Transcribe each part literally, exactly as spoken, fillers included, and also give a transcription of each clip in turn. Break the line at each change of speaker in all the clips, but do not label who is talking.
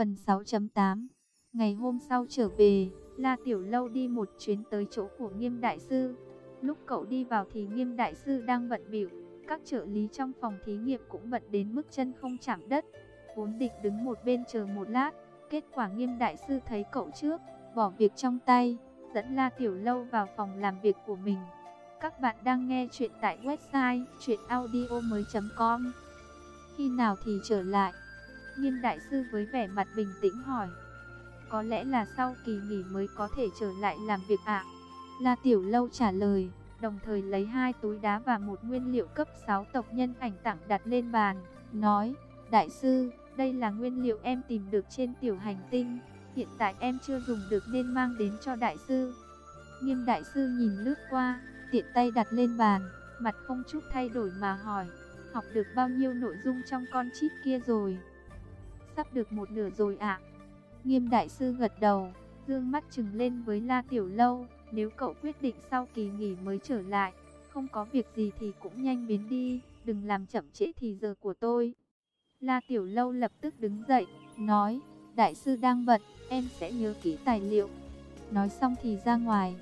Phần sáu chấm tám. Ngày hôm sau trở về, La Tiểu Lâu đi một chuyến tới chỗ của Nghiêm đại sư. Lúc cậu đi vào thì Nghiêm đại sư đang bận bịu, các trợ lý trong phòng thí nghiệm cũng bận đến mức chân không chạm đất. Vốn định đứng một bên chờ một lát, kết quả Nghiêm đại sư thấy cậu trước, bỏ việc trong tay, dẫn La Tiểu Lâu vào phòng làm việc của mình. Các bạn đang nghe chuyện tại website truyện audio mới chấm com. Khi nào thì trở lại? Nghiêm đại sư với vẻ mặt bình tĩnh hỏi. Có lẽ là sau kỳ nghỉ mới có thể trở lại làm việc ạ. La Tiểu Lâu trả lời, đồng thời lấy hai túi đá và một nguyên liệu cấp sáu tộc nhân ảnh tặng đặt lên bàn, nói, đại sư, đây là nguyên liệu em tìm được trên tiểu hành tinh, hiện tại em chưa dùng được nên mang đến cho đại sư. Nghiêm đại sư nhìn lướt qua, tiện tay đặt lên bàn, mặt không chút thay đổi mà hỏi, học được bao nhiêu nội dung trong con chip kia rồi? Sắp được một nửa rồi ạ. Nghiêm đại sư gật đầu, dương mắt trừng lên với La Tiểu Lâu, nếu cậu quyết định sau kỳ nghỉ mới trở lại, không có việc gì thì cũng nhanh biến đi, đừng làm chậm trễ thì giờ của tôi. La Tiểu Lâu lập tức đứng dậy, nói, đại sư đang bận, em sẽ nhớ kỹ tài liệu. Nói xong thì ra ngoài.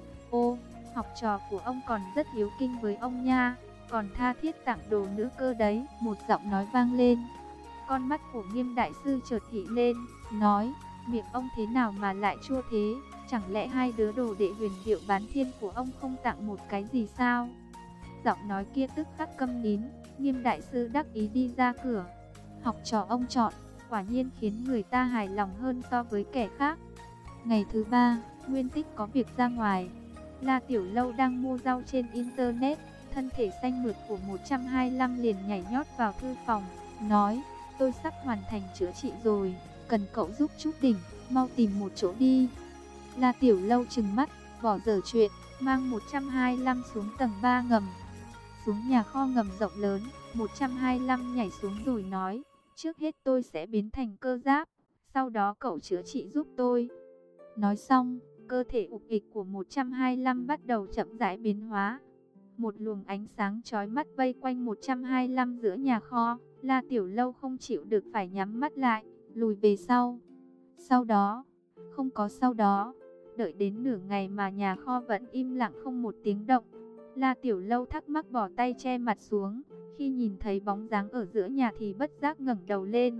Ô, học trò của ông còn rất hiếu kinh với ông nha, còn tha thiết tặng đồ nữa cơ đấy, một giọng nói vang lên. Con mắt của Nghiêm đại sư chợt thị lên, nói, miệng ông thế nào mà lại chua thế, chẳng lẽ hai đứa đồ đệ huyền diệu bán thiên của ông không tặng một cái gì sao? Giọng nói kia tức khắc câm nín, Nghiêm đại sư đắc ý đi ra cửa. Học trò ông chọn, quả nhiên khiến người ta hài lòng hơn so với kẻ khác. Ngày thứ ba, Nguyên Tích có việc ra ngoài. La Tiểu Lâu đang mua rau trên internet, thân thể xanh mượt của một trăm hai mươi lăm liền nhảy nhót vào thư phòng, nói, tôi sắp hoàn thành chữa trị rồi, cần cậu giúp chút đỉnh, mau tìm một chỗ đi. La Tiểu Lâu trừng mắt, bỏ dở chuyện, mang một trăm hai mươi lăm xuống tầng ba ngầm. Xuống nhà kho ngầm rộng lớn, một trăm hai mươi lăm nhảy xuống rồi nói, trước hết tôi sẽ biến thành cơ giáp, sau đó cậu chữa trị giúp tôi. Nói xong, cơ thể ục ịch của một trăm hai mươi lăm bắt đầu chậm rãi biến hóa. Một luồng ánh sáng chói mắt vây quanh một trăm hai mươi lăm giữa nhà kho. La Tiểu Lâu không chịu được phải nhắm mắt lại, lùi về sau. Sau đó, không có sau đó, đợi đến nửa ngày mà nhà kho vẫn im lặng không một tiếng động. La Tiểu Lâu thắc mắc bỏ tay che mặt xuống, khi nhìn thấy bóng dáng ở giữa nhà thì bất giác ngẩng đầu lên.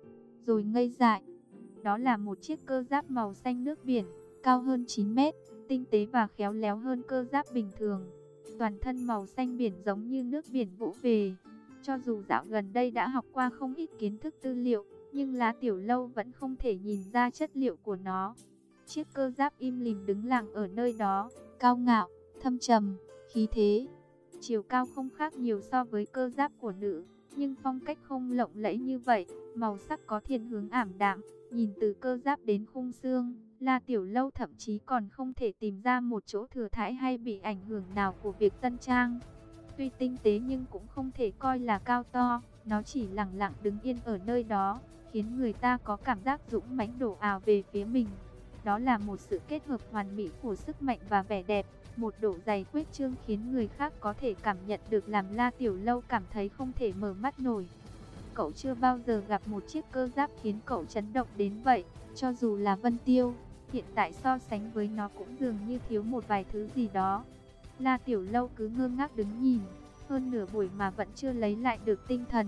Rồi ngây dại, đó là một chiếc cơ giáp màu xanh nước biển, cao hơn chín mét, tinh tế và khéo léo hơn cơ giáp bình thường. Toàn thân màu xanh biển giống như nước biển vỗ về. Cho dù dạo gần đây đã học qua không ít kiến thức tư liệu, nhưng La Tiểu Lâu vẫn không thể nhìn ra chất liệu của nó. Chiếc cơ giáp im lìm đứng lặng ở nơi đó, cao ngạo, thâm trầm, khí thế. Chiều cao không khác nhiều so với cơ giáp của nữ, nhưng phong cách không lộng lẫy như vậy, màu sắc có thiên hướng ảm đạm. Nhìn từ cơ giáp đến khung xương, La Tiểu Lâu thậm chí còn không thể tìm ra một chỗ thừa thãi hay bị ảnh hưởng nào của việc tân trang. Tuy tinh tế nhưng cũng không thể coi là cao to, nó chỉ lặng lặng đứng yên ở nơi đó, khiến người ta có cảm giác dũng mãnh đổ ào về phía mình. Đó là một sự kết hợp hoàn mỹ của sức mạnh và vẻ đẹp, một độ dày khuếch trương khiến người khác có thể cảm nhận được, làm La Tiểu Lâu cảm thấy không thể mở mắt nổi. Cậu chưa bao giờ gặp một chiếc cơ giáp khiến cậu chấn động đến vậy, cho dù là Vân Tiêu, hiện tại so sánh với nó cũng dường như thiếu một vài thứ gì đó. La Tiểu Lâu cứ ngơ ngác đứng nhìn, hơn nửa buổi mà vẫn chưa lấy lại được tinh thần.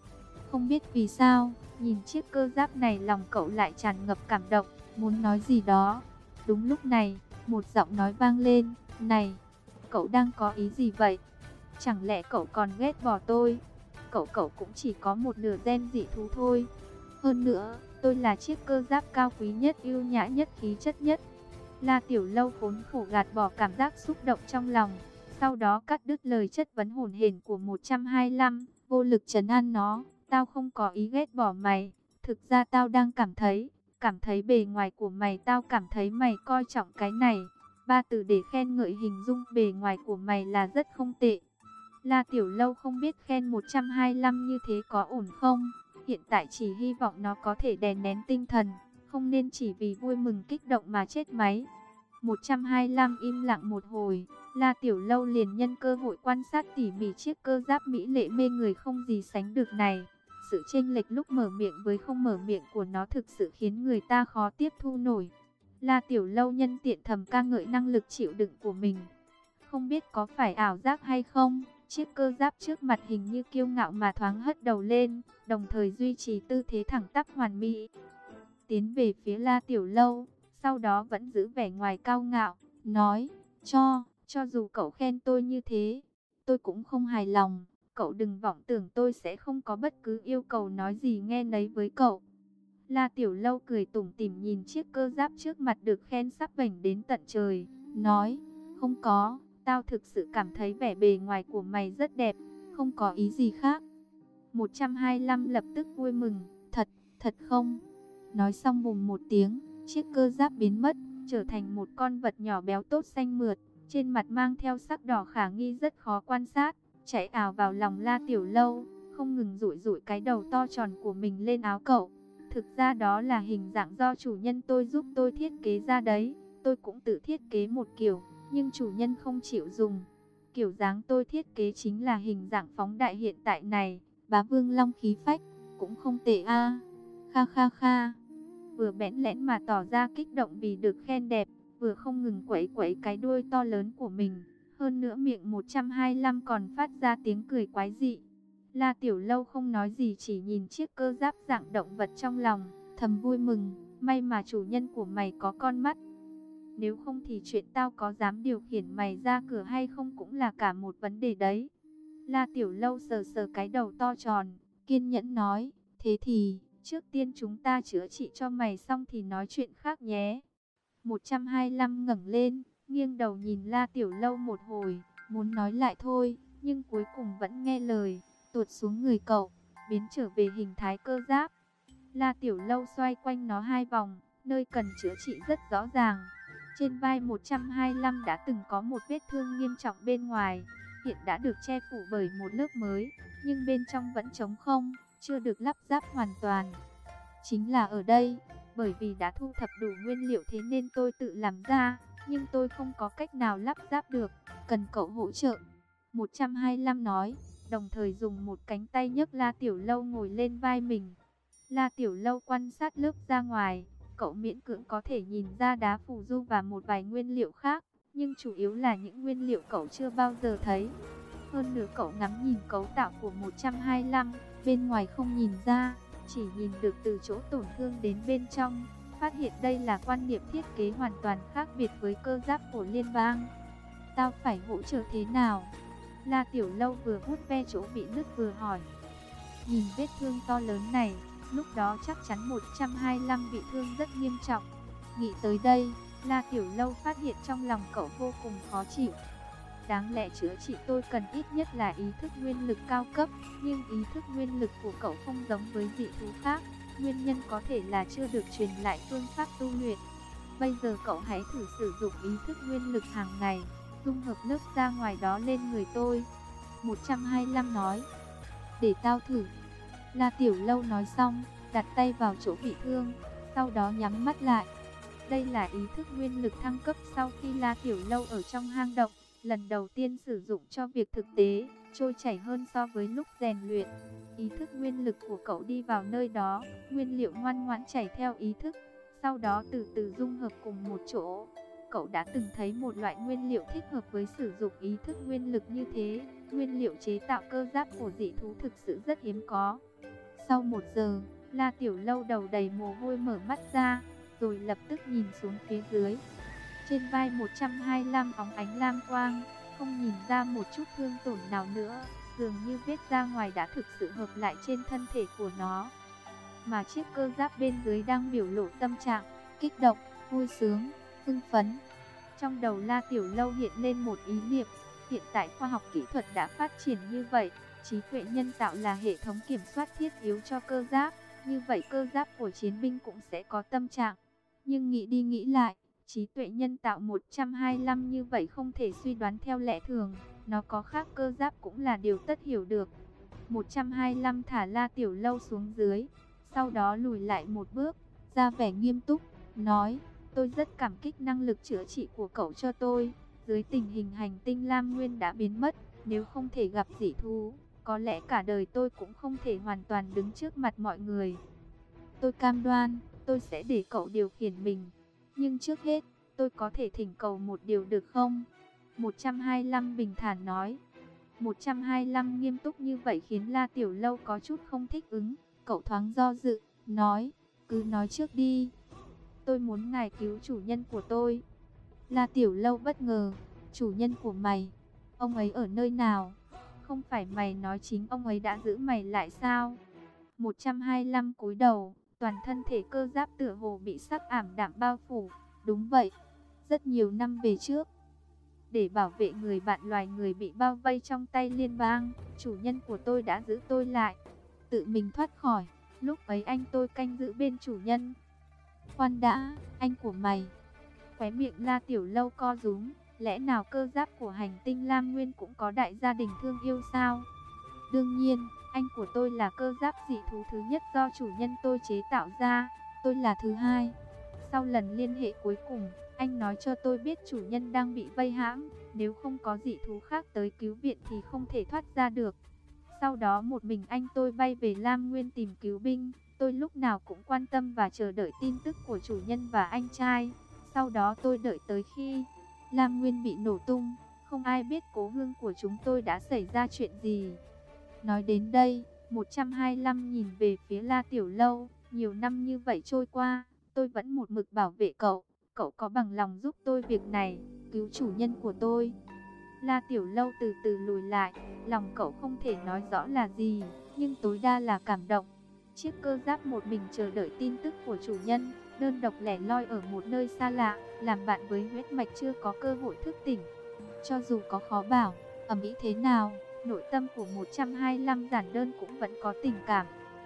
Không biết vì sao, nhìn chiếc cơ giáp này lòng cậu lại tràn ngập cảm động, muốn nói gì đó. Đúng lúc này, một giọng nói vang lên, này, cậu đang có ý gì vậy? Chẳng lẽ cậu còn ghét bỏ tôi? Cậu cậu cũng chỉ có một nửa gen dị thú thôi. Hơn nữa, tôi là chiếc cơ giáp cao quý nhất, yêu nhã nhất, khí chất nhất. La Tiểu Lâu khốn khổ gạt bỏ cảm giác xúc động trong lòng, sau đó cắt đứt lời chất vấn hổn hển của một trăm hai mươi lăm, vô lực trấn an nó. Tao không có ý ghét bỏ mày, thực ra tao đang cảm thấy, cảm thấy bề ngoài của mày, tao cảm thấy mày coi trọng cái này. Ba từ để khen ngợi hình dung bề ngoài của mày là rất không tệ. La Tiểu Lâu không biết khen một trăm hai mươi lăm như thế có ổn không, hiện tại chỉ hy vọng nó có thể đè nén tinh thần, không nên chỉ vì vui mừng kích động mà chết máy. một trăm hai mươi lăm im lặng một hồi, La Tiểu Lâu liền nhân cơ hội quan sát tỉ mỉ chiếc cơ giáp mỹ lệ mê người không gì sánh được này. sự chênh lệch lúc mở miệng với không mở miệng của nó thực sự khiến người ta khó tiếp thu nổi. La Tiểu Lâu nhân tiện thầm ca ngợi năng lực chịu đựng của mình. Không biết có phải ảo giác hay không, chiếc cơ giáp trước mặt hình như kiêu ngạo mà thoáng hất đầu lên, đồng thời duy trì tư thế thẳng tắp hoàn mỹ. Tiến về phía La Tiểu Lâu, sau đó vẫn giữ vẻ ngoài cao ngạo, nói, cho, cho dù cậu khen tôi như thế, tôi cũng không hài lòng. Cậu đừng vọng tưởng tôi sẽ không có bất cứ yêu cầu nói gì nghe nấy với cậu. La Tiểu Lâu cười tủm tỉm nhìn chiếc cơ giáp trước mặt được khen sắp vểnh đến tận trời, nói, không có, tao thực sự cảm thấy vẻ bề ngoài của mày rất đẹp, không có ý gì khác. một trăm hai mươi lăm lập tức vui mừng, thật, thật không? Nói xong bùng một tiếng, chiếc cơ giáp biến mất, trở thành một con vật nhỏ béo tốt xanh mượt, trên mặt mang theo sắc đỏ khả nghi rất khó quan sát, chạy ảo vào lòng La Tiểu Lâu, không ngừng dụi dụi cái đầu to tròn của mình lên áo cậu. Thực ra đó là hình dạng do chủ nhân tôi giúp tôi thiết kế ra đấy, tôi cũng tự thiết kế một kiểu, nhưng chủ nhân không chịu dùng. Kiểu dáng tôi thiết kế chính là hình dạng phóng đại hiện tại này, bá vương long khí phách, cũng không tệ a. Kha kha kha. Vừa bẽn lẽn mà tỏ ra kích động vì được khen đẹp, vừa không ngừng quẩy quẩy cái đuôi to lớn của mình. Hơn nữa miệng một trăm hai mươi lăm còn phát ra tiếng cười quái dị. La Tiểu Lâu không nói gì, chỉ nhìn chiếc cơ giáp dạng động vật trong lòng, thầm vui mừng, may mà chủ nhân của mày có con mắt. Nếu không thì chuyện tao có dám điều khiển mày ra cửa hay không cũng là cả một vấn đề đấy. La Tiểu Lâu sờ sờ cái đầu to tròn, kiên nhẫn nói, thế thì, trước tiên chúng ta chữa trị cho mày xong thì nói chuyện khác nhé. một trăm hai mươi lăm ngẩng lên, nghiêng đầu nhìn La Tiểu Lâu một hồi, muốn nói lại thôi, nhưng cuối cùng vẫn nghe lời, tuột xuống người cậu, biến trở về hình thái cơ giáp. La Tiểu Lâu xoay quanh nó hai vòng, nơi cần chữa trị rất rõ ràng. Trên vai một trăm hai mươi lăm đã từng có một vết thương nghiêm trọng bên ngoài, hiện đã được che phủ bởi một lớp mới, nhưng bên trong vẫn trống không, chưa được lắp ráp hoàn toàn. Chính là ở đây, bởi vì đã thu thập đủ nguyên liệu thế nên tôi tự làm ra, nhưng tôi không có cách nào lắp ráp được, cần cậu hỗ trợ. một trăm hai mươi lăm nói, đồng thời dùng một cánh tay nhấc La Tiểu Lâu ngồi lên vai mình. La Tiểu Lâu quan sát lớp ra ngoài, cậu miễn cưỡng có thể nhìn ra đá phù du và một vài nguyên liệu khác, nhưng chủ yếu là những nguyên liệu cậu chưa bao giờ thấy. Hơn nữa cậu ngắm nhìn cấu tạo của một trăm hai mươi lăm, bên ngoài không nhìn ra, chỉ nhìn được từ chỗ tổn thương đến bên trong, phát hiện đây là quan niệm thiết kế hoàn toàn khác biệt với cơ giáp của liên bang. Tao phải hỗ trợ thế nào? La Tiểu Lâu vừa vuốt ve chỗ bị nứt vừa hỏi. Nhìn vết thương to lớn này, lúc đó chắc chắn một trăm hai mươi lăm bị thương rất nghiêm trọng. Nghĩ tới đây, La Tiểu Lâu phát hiện trong lòng cậu vô cùng khó chịu. Đáng lẽ chữa trị tôi cần ít nhất là ý thức nguyên lực cao cấp, nhưng ý thức nguyên lực của cậu không giống với dị thú khác. Nguyên nhân có thể là chưa được truyền lại phương pháp tu luyện. Bây giờ cậu hãy thử sử dụng ý thức nguyên lực hàng ngày, dung hợp lớp ra ngoài đó lên người tôi. một trăm hai mươi lăm nói. Để tao thử. La Tiểu Lâu nói xong, đặt tay vào chỗ bị thương, sau đó nhắm mắt lại. Đây là ý thức nguyên lực thăng cấp sau khi La Tiểu Lâu ở trong hang động, lần đầu tiên sử dụng cho việc thực tế, trôi chảy hơn so với lúc rèn luyện. Ý thức nguyên lực của cậu đi vào nơi đó, nguyên liệu ngoan ngoãn chảy theo ý thức, sau đó từ từ dung hợp cùng một chỗ. Cậu đã từng thấy một loại nguyên liệu thích hợp với sử dụng ý thức nguyên lực như thế. Nguyên liệu chế tạo cơ giáp của dị thú thực sự rất hiếm có. Sau một giờ, La Tiểu Lâu đầu đầy mồ hôi mở mắt ra, rồi lập tức nhìn xuống phía dưới. Trên vai một trăm hai mươi lăm óng ánh lam quang, không nhìn ra một chút thương tổn nào nữa, dường như vết ra ngoài đã thực sự hợp lại trên thân thể của nó. Mà chiếc cơ giáp bên dưới đang biểu lộ tâm trạng, kích động, vui sướng, hưng phấn. Trong đầu La Tiểu Lâu hiện lên một ý niệm, hiện tại khoa học kỹ thuật đã phát triển như vậy, trí tuệ nhân tạo là hệ thống kiểm soát thiết yếu cho cơ giáp, như vậy cơ giáp của chiến binh cũng sẽ có tâm trạng. Nhưng nghĩ đi nghĩ lại, trí tuệ nhân tạo một trăm hai mươi lăm như vậy không thể suy đoán theo lẽ thường, nó có khác cơ giáp cũng là điều tất hiểu được. một trăm hai mươi lăm thả La Tiểu Lâu xuống dưới, sau đó lùi lại một bước, ra vẻ nghiêm túc, nói, tôi rất cảm kích năng lực chữa trị của cậu cho tôi. Dưới tình hình hành tinh Lam Nguyên đã biến mất, nếu không thể gặp dị thú, có lẽ cả đời tôi cũng không thể hoàn toàn đứng trước mặt mọi người. Tôi cam đoan, tôi sẽ để cậu điều khiển mình. Nhưng trước hết, tôi có thể thỉnh cầu một điều được không? một trăm hai mươi lăm bình thản nói. một trăm hai mươi lăm nghiêm túc như vậy khiến La Tiểu Lâu có chút không thích ứng. Cậu thoáng do dự, nói, cứ nói trước đi. Tôi muốn ngài cứu chủ nhân của tôi. La Tiểu Lâu bất ngờ, chủ nhân của mày, ông ấy ở nơi nào? Không phải mày nói chính ông ấy đã giữ mày lại sao? một trăm hai mươi lăm cúi đầu, toàn thân thể cơ giáp tựa hồ bị sắc ảm đạm bao phủ. Đúng vậy, rất nhiều năm về trước, để bảo vệ người bạn loài người bị bao vây trong tay liên bang, chủ nhân của tôi đã giữ tôi lại, tự mình thoát khỏi. Lúc ấy anh tôi canh giữ bên chủ nhân. Khoan đã, anh của mày? Khóe miệng La Tiểu Lâu co rúm, lẽ nào cơ giáp của hành tinh Lam Nguyên cũng có đại gia đình thương yêu sao? Đương nhiên, anh của tôi là cơ giáp dị thú thứ nhất do chủ nhân tôi chế tạo ra, tôi là thứ hai. Sau lần liên hệ cuối cùng, anh nói cho tôi biết chủ nhân đang bị vây hãm, nếu không có dị thú khác tới cứu viện thì không thể thoát ra được. Sau đó một mình anh tôi bay về Lam Nguyên tìm cứu binh, tôi lúc nào cũng quan tâm và chờ đợi tin tức của chủ nhân và anh trai. Sau đó tôi đợi tới khi Lam Nguyên bị nổ tung, không ai biết cố hương của chúng tôi đã xảy ra chuyện gì. Nói đến đây, một trăm hai mươi lăm nhìn về phía La Tiểu Lâu, nhiều năm như vậy trôi qua, tôi vẫn một mực bảo vệ cậu, cậu có bằng lòng giúp tôi việc này, cứu chủ nhân của tôi? La Tiểu Lâu từ từ lùi lại, lòng cậu không thể nói rõ là gì, nhưng tối đa là cảm động. Chiếc cơ giáp một mình chờ đợi tin tức của chủ nhân, đơn độc lẻ loi ở một nơi xa lạ, làm bạn với huyết mạch chưa có cơ hội thức tỉnh. Cho dù có khó bảo, ầm ĩ thế nào, nội tâm của một trăm hai mươi lăm giản đơn cũng vẫn có tình cảm,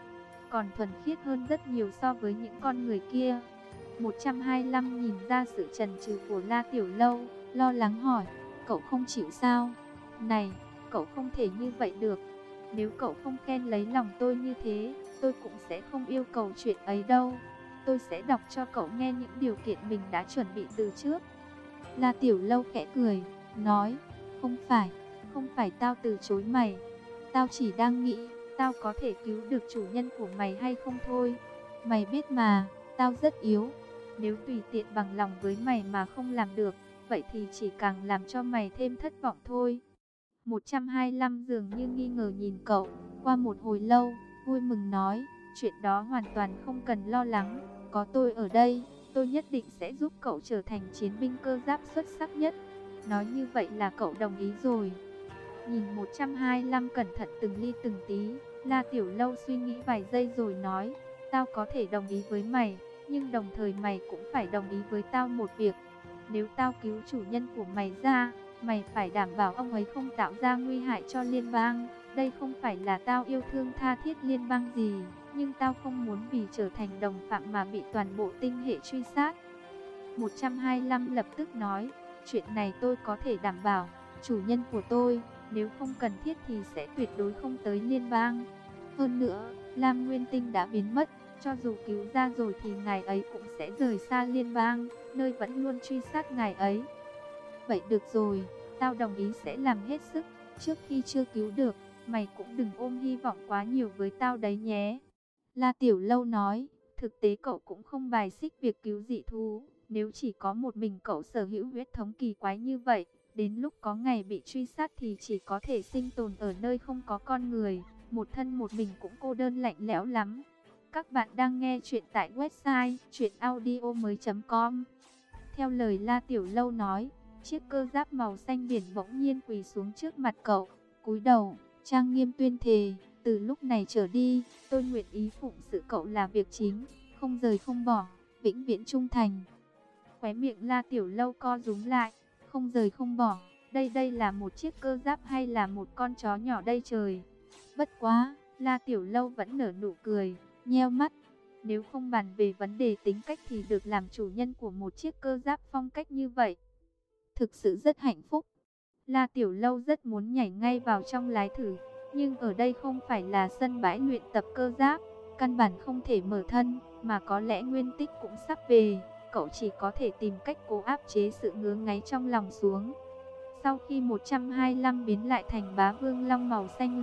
còn thuần khiết hơn rất nhiều so với những con người kia. một trăm hai mươi lăm nhìn ra sự chần chừ của La Tiểu Lâu, lo lắng hỏi, cậu không chịu sao? Này, cậu không thể như vậy được. Nếu cậu không khen lấy lòng tôi như thế, tôi cũng sẽ không yêu cầu chuyện ấy đâu. Tôi sẽ đọc cho cậu nghe những điều kiện mình đã chuẩn bị từ trước. La Tiểu Lâu khẽ cười, nói, không phải, không phải tao từ chối mày. Tao chỉ đang nghĩ, tao có thể cứu được chủ nhân của mày hay không thôi. Mày biết mà, tao rất yếu. Nếu tùy tiện bằng lòng với mày mà không làm được, vậy thì chỉ càng làm cho mày thêm thất vọng thôi. một trăm hai mươi lăm dường như nghi ngờ nhìn cậu, qua một hồi lâu, vui mừng nói, chuyện đó hoàn toàn không cần lo lắng, có tôi ở đây, tôi nhất định sẽ giúp cậu trở thành chiến binh cơ giáp xuất sắc nhất. Nói như vậy là cậu đồng ý rồi. Nhìn một trăm hai mươi lăm cẩn thận từng ly từng tí, La Tiểu Lâu suy nghĩ vài giây rồi nói, tao có thể đồng ý với mày, nhưng đồng thời mày cũng phải đồng ý với tao một việc. Nếu tao cứu chủ nhân của mày ra, mày phải đảm bảo ông ấy không tạo ra nguy hại cho liên bang. Đây không phải là tao yêu thương tha thiết liên bang gì, nhưng tao không muốn vì trở thành đồng phạm mà bị toàn bộ tinh hệ truy sát. một trăm hai mươi lăm lập tức nói, chuyện này tôi có thể đảm bảo, chủ nhân của tôi, nếu không cần thiết thì sẽ tuyệt đối không tới liên bang. Hơn nữa, Lam Nguyên Tinh đã biến mất, cho dù cứu ra rồi thì ngài ấy cũng sẽ rời xa liên bang, nơi vẫn luôn truy sát ngài ấy. Vậy được rồi, tao đồng ý sẽ làm hết sức, trước khi chưa cứu được, mày cũng đừng ôm hy vọng quá nhiều với tao đấy nhé. La Tiểu Lâu nói, thực tế cậu cũng không bài xích việc cứu dị thú, nếu chỉ có một mình cậu sở hữu huyết thống kỳ quái như vậy, đến lúc có ngày bị truy sát thì chỉ có thể sinh tồn ở nơi không có con người, một thân một mình cũng cô đơn lạnh lẽo lắm. Các bạn đang nghe chuyện tại website truyện audio mới chấm com. Theo lời La Tiểu Lâu nói, chiếc cơ giáp màu xanh biển bỗng nhiên quỳ xuống trước mặt cậu, cúi đầu, trang nghiêm tuyên thề, từ lúc này trở đi, tôi nguyện ý phụng sự cậu là việc chính, không rời không bỏ, vĩnh viễn trung thành. Khóe miệng La Tiểu Lâu co rúm lại, không rời không bỏ, đây đây là một chiếc cơ giáp hay là một con chó nhỏ đây trời. Bất quá, La Tiểu Lâu vẫn nở nụ cười, nheo mắt. Nếu không bàn về vấn đề tính cách thì được làm chủ nhân của một chiếc cơ giáp phong cách như vậy, thực sự rất hạnh phúc. La Tiểu Lâu rất muốn nhảy ngay vào trong lái thử, nhưng ở đây không phải là sân bãi luyện tập cơ giáp, căn bản không thể mở thân, mà có lẽ Nguyên Tích cũng sắp về, cậu chỉ có thể tìm cách cố áp chế sự ngứa ngáy trong lòng xuống. Sau khi một trăm hai mươi lăm biến lại thành bá vương long màu xanh lục,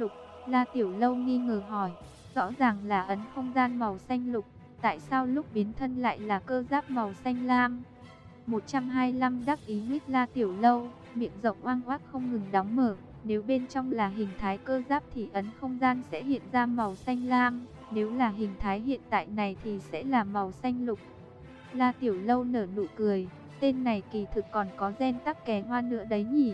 La Tiểu Lâu nghi ngờ hỏi, rõ ràng là ấn không gian màu xanh lục, tại sao lúc biến thân lại là cơ giáp màu xanh lam? một trăm hai mươi lăm đắc ý nguyết La Tiểu Lâu, miệng rộng oang oác không ngừng đóng mở. Nếu bên trong là hình thái cơ giáp thì ấn không gian sẽ hiện ra màu xanh lam, nếu là hình thái hiện tại này thì sẽ là màu xanh lục. La Tiểu Lâu nở nụ cười, tên này kỳ thực còn có gen tắc kè hoa nữa đấy nhỉ.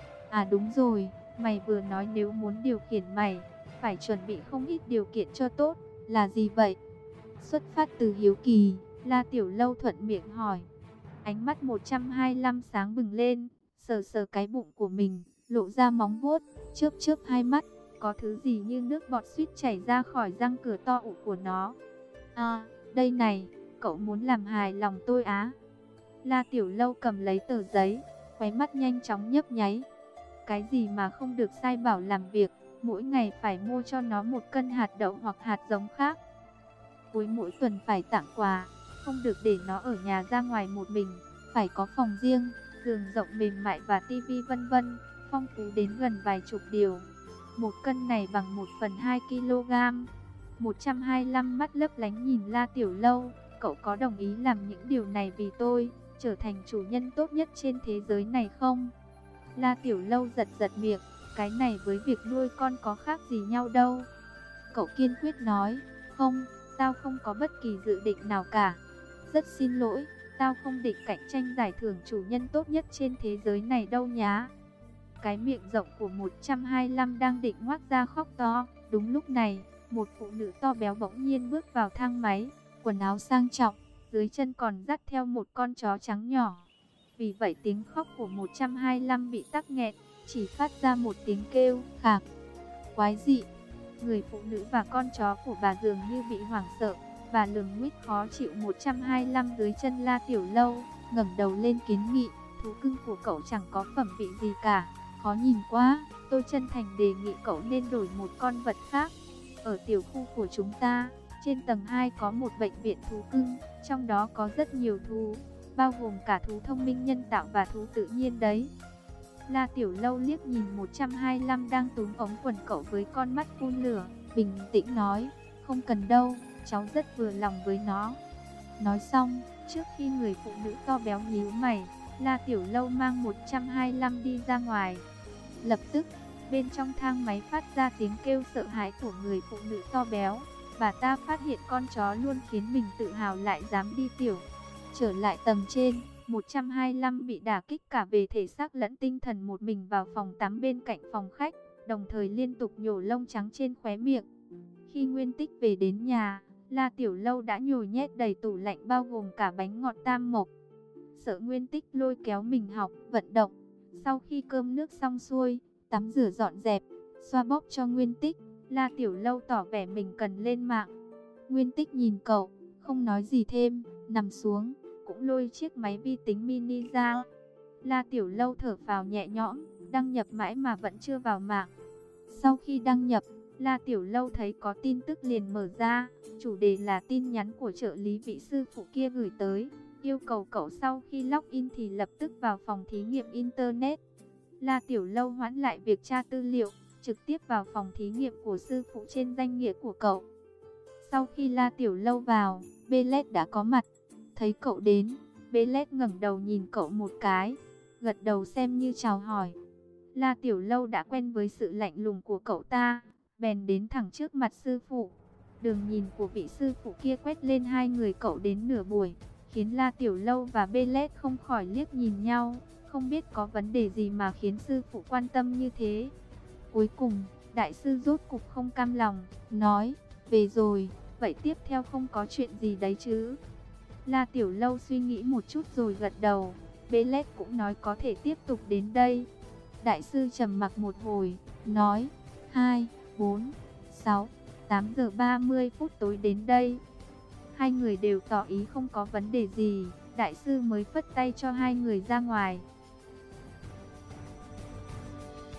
À đúng rồi, mày vừa nói nếu muốn điều khiển mày, phải chuẩn bị không ít điều kiện cho tốt, là gì vậy? Xuất phát từ hiếu kỳ, La Tiểu Lâu thuận miệng hỏi. Ánh mắt một trăm hai mươi lăm sáng bừng lên, sờ sờ cái bụng của mình, lộ ra móng vuốt, chớp chớp hai mắt, có thứ gì như nước bọt suýt chảy ra khỏi răng cửa to ụ của nó. À, đây này, cậu muốn làm hài lòng tôi á? La Tiểu Lâu cầm lấy tờ giấy, khóe mắt nhanh chóng nhấp nháy. Cái gì mà không được sai bảo làm việc, mỗi ngày phải mua cho nó một cân hạt đậu hoặc hạt giống khác. Cuối mỗi tuần phải tặng quà, không được để nó ở nhà ra ngoài một mình, phải có phòng riêng, giường rộng mềm mại và tivi vân vân, phong phú đến gần vài chục điều. Một cân này bằng một phần hai ki lô gam. một trăm hai mươi lăm mắt lấp lánh nhìn La Tiểu Lâu, cậu có đồng ý làm những điều này vì tôi, trở thành chủ nhân tốt nhất trên thế giới này không? La Tiểu Lâu giật giật miệng, cái này với việc nuôi con có khác gì nhau đâu. Cậu kiên quyết nói, không, tao không có bất kỳ dự định nào cả. Rất xin lỗi, tao không định cạnh tranh giải thưởng chủ nhân tốt nhất trên thế giới này đâu nhá. Cái miệng rộng của một trăm hai mươi lăm đang định ngoác ra khóc to. Đúng lúc này, một phụ nữ to béo bỗng nhiên bước vào thang máy, quần áo sang trọng, dưới chân còn dắt theo một con chó trắng nhỏ. Vì vậy tiếng khóc của một trăm hai mươi lăm bị tắc nghẹn, chỉ phát ra một tiếng kêu khạc. Quái dị, người phụ nữ và con chó của bà dường như bị hoảng sợ. Bà lườm nguyết khó chịu một trăm hai mươi lăm dưới chân La Tiểu Lâu, ngẩng đầu lên kiến nghị, thú cưng của cậu chẳng có phẩm vị gì cả, khó nhìn quá, tôi chân thành đề nghị cậu nên đổi một con vật khác. Ở tiểu khu của chúng ta, trên tầng hai có một bệnh viện thú cưng, trong đó có rất nhiều thú, bao gồm cả thú thông minh nhân tạo và thú tự nhiên đấy. La Tiểu Lâu liếc nhìn một trăm hai mươi lăm đang túm ống quần cậu với con mắt phun lửa, bình tĩnh nói, không cần đâu, cháu rất vừa lòng với nó. Nói xong, trước khi người phụ nữ to béo nhíu mày, La Tiểu Lâu mang một trăm hai mươi lăm đi ra ngoài. Lập tức, bên trong thang máy phát ra tiếng kêu sợ hãi của người phụ nữ to béo. Bà ta phát hiện con chó luôn khiến mình tự hào lại dám đi tiểu. Trở lại tầng trên, một trăm hai mươi lăm bị đả kích cả về thể xác lẫn tinh thần, một mình vào phòng tắm bên cạnh phòng khách, đồng thời liên tục nhổ lông trắng trên khóe miệng. Khi Nguyên Tích về đến nhà, La Tiểu Lâu đã nhồi nhét đầy tủ lạnh bao gồm cả bánh ngọt tam mộc. Sợ Nguyên Tích lôi kéo mình học, vận động. Sau khi cơm nước xong xuôi, tắm rửa dọn dẹp, xoa bóp cho Nguyên Tích, La Tiểu Lâu tỏ vẻ mình cần lên mạng. Nguyên Tích nhìn cậu, không nói gì thêm, nằm xuống, cũng lôi chiếc máy vi tính mini ra. La Tiểu Lâu thở phào nhẹ nhõm, đăng nhập mãi mà vẫn chưa vào mạng. Sau khi đăng nhập, La Tiểu Lâu thấy có tin tức liền mở ra, chủ đề là tin nhắn của trợ lý vị sư phụ kia gửi tới, yêu cầu cậu sau khi login thì lập tức vào phòng thí nghiệm Internet. La Tiểu Lâu hoãn lại việc tra tư liệu, trực tiếp vào phòng thí nghiệm của sư phụ trên danh nghĩa của cậu. Sau khi La Tiểu Lâu vào, Belet đã có mặt. Thấy cậu đến, Belet ngẩng đầu nhìn cậu một cái, gật đầu xem như chào hỏi. La Tiểu Lâu đã quen với sự lạnh lùng của cậu ta, bèn đến thẳng trước mặt sư phụ. Đường nhìn của vị sư phụ kia quét lên hai người cậu đến nửa buổi, khiến La Tiểu Lâu và Belet không khỏi liếc nhìn nhau, không biết có vấn đề gì mà khiến sư phụ quan tâm như thế. Cuối cùng, đại sư rốt cục không cam lòng, nói, về rồi, vậy tiếp theo không có chuyện gì đấy chứ? La Tiểu Lâu suy nghĩ một chút rồi gật đầu, Belet cũng nói có thể tiếp tục đến đây. Đại sư trầm mặc một hồi, nói, hai, bốn, sáu, tám giờ ba mươi phút tối đến đây. Hai người đều tỏ ý không có vấn đề gì, đại sư mới phất tay cho hai người ra ngoài.